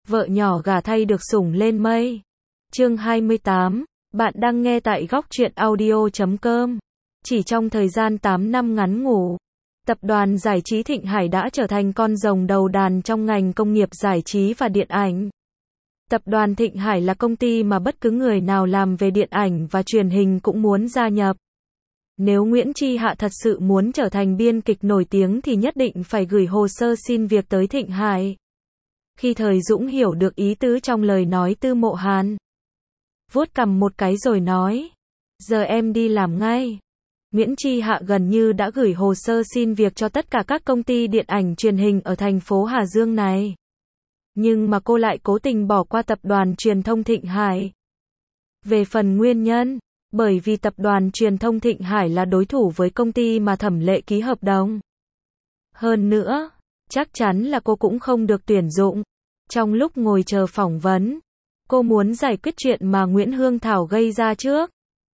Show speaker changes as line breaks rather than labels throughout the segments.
vợ nhỏ gả thay được sủng lên mây. Chương 28, bạn đang nghe tại góc truyện audio.com. Chỉ trong thời gian 8 năm ngắn ngủi, tập đoàn giải trí Thịnh Hải đã trở thành con rồng đầu đàn trong ngành công nghiệp giải trí và điện ảnh. Tập đoàn Thịnh Hải là công ty mà bất cứ người nào làm về điện ảnh và truyền hình cũng muốn gia nhập. Nếu Nguyễn Chi Hạ thật sự muốn trở thành biên kịch nổi tiếng thì nhất định phải gửi hồ sơ xin việc tới Thịnh Hải. Khi Thời Dũng hiểu được ý tứ trong lời nói Tư Mộ Hàn, vuốt cằm một cái rồi nói, giờ em đi làm ngay. Nguyễn Chi Hạ gần như đã gửi hồ sơ xin việc cho tất cả các công ty điện ảnh truyền hình ở thành phố Hà Dương này. Nhưng mà cô lại cố tình bỏ qua tập đoàn truyền thông Thịnh Hải. Về phần nguyên nhân, bởi vì tập đoàn truyền thông Thịnh Hải là đối thủ với công ty mà Thẩm Lệ ký hợp đồng. Hơn nữa, chắc chắn là cô cũng không được tuyển dụng. Trong lúc ngồi chờ phỏng vấn, cô muốn giải quyết chuyện mà Nguyễn Hương Thảo gây ra trước.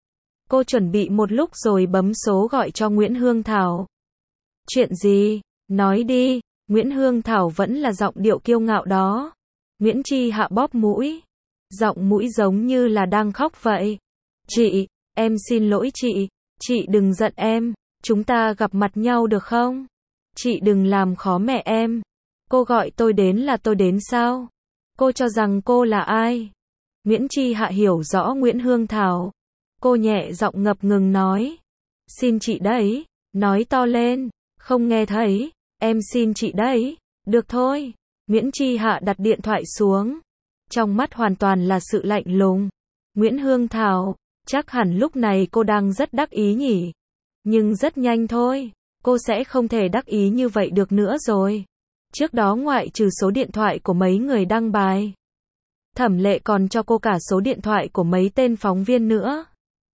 Cô chuẩn bị một lúc rồi bấm số gọi cho Nguyễn Hương Thảo. Chuyện gì? Nói đi. Nguyễn Hương Thảo vẫn là giọng điệu kiêu ngạo đó. Nguyễn Chi Hạ bóp mũi. Giọng mũi giống như là đang khóc vậy. Chị, em xin lỗi chị đừng giận em, chúng ta gặp mặt nhau được không? Chị đừng làm khó mẹ em. Cô gọi tôi đến là tôi đến sao? Cô cho rằng cô là ai? Nguyễn Chi Hạ hiểu rõ Nguyễn Hương Thảo. Cô nhẹ giọng ngập ngừng nói. Xin chị đấy, nói to lên, không nghe thấy, em xin chị đấy, được thôi. Nguyễn Chi Hạ đặt điện thoại xuống. Trong mắt hoàn toàn là sự lạnh lùng. Nguyễn Hương Thảo, chắc hẳn lúc này cô đang rất đắc ý nhỉ. Nhưng rất nhanh thôi, cô sẽ không thể đắc ý như vậy được nữa rồi. Trước đó ngoại trừ số điện thoại của mấy người đăng bài, Thẩm Lệ còn cho cô cả số điện thoại của mấy tên phóng viên nữa.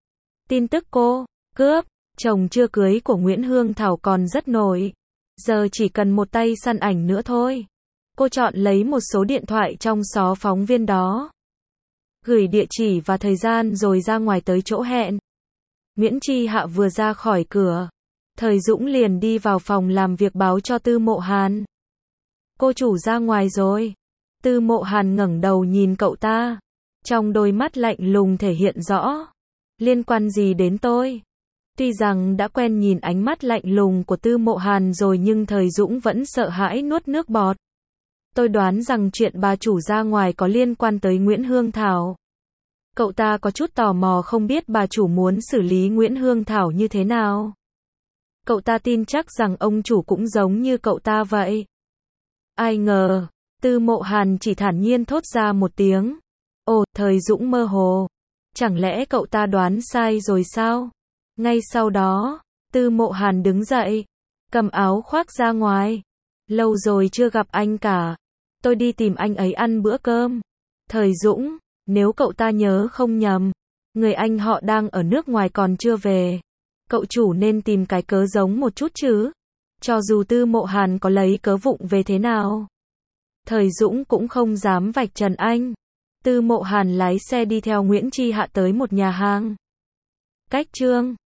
Tin tức cô cướp chồng chưa cưới của Nguyễn Hương Thảo còn rất nổi. Giờ chỉ cần một tay săn ảnh nữa thôi. Cô chọn lấy một số điện thoại trong số phóng viên đó, gửi địa chỉ và thời gian rồi ra ngoài tới chỗ hẹn. Nguyễn Chi Hạ vừa ra khỏi cửa, Thời Dũng liền đi vào phòng làm việc báo cho Tư Mộ Hàn. Cô chủ ra ngoài rồi. Tư Mộ Hàn ngẩng đầu nhìn cậu ta. Trong đôi mắt lạnh lùng thể hiện rõ. Liên quan gì đến tôi? Tuy rằng đã quen nhìn ánh mắt lạnh lùng của Tư Mộ Hàn rồi nhưng Thời Dũng vẫn sợ hãi nuốt nước bọt. Tôi đoán rằng chuyện bà chủ ra ngoài có liên quan tới Nguyễn Hương Thảo. Cậu ta có chút tò mò không biết bà chủ muốn xử lý Nguyễn Hương Thảo như thế nào. Cậu ta tin chắc rằng ông chủ cũng giống như cậu ta vậy. Ai ngờ, Tư Mộ Hàn chỉ thản nhiên thốt ra một tiếng. Ồ, Thời Dũng mơ hồ. Chẳng lẽ cậu ta đoán sai rồi sao? Ngay sau đó, Tư Mộ Hàn đứng dậy, cầm áo khoác ra ngoài. Lâu rồi chưa gặp anh cả. Tôi đi tìm anh ấy ăn bữa cơm. Thời Dũng, nếu cậu ta nhớ không nhầm, người anh họ đang ở nước ngoài còn chưa về. Cậu chủ nên tìm cái cớ giống một chút chứ. Cho dù Tư Mộ Hàn có lấy cớ vụng về thế nào, Thời Dũng cũng không dám vạch trần anh. Tư Mộ Hàn lái xe đi theo Nguyễn Chi Hạ tới một nhà hàng. Cách Trương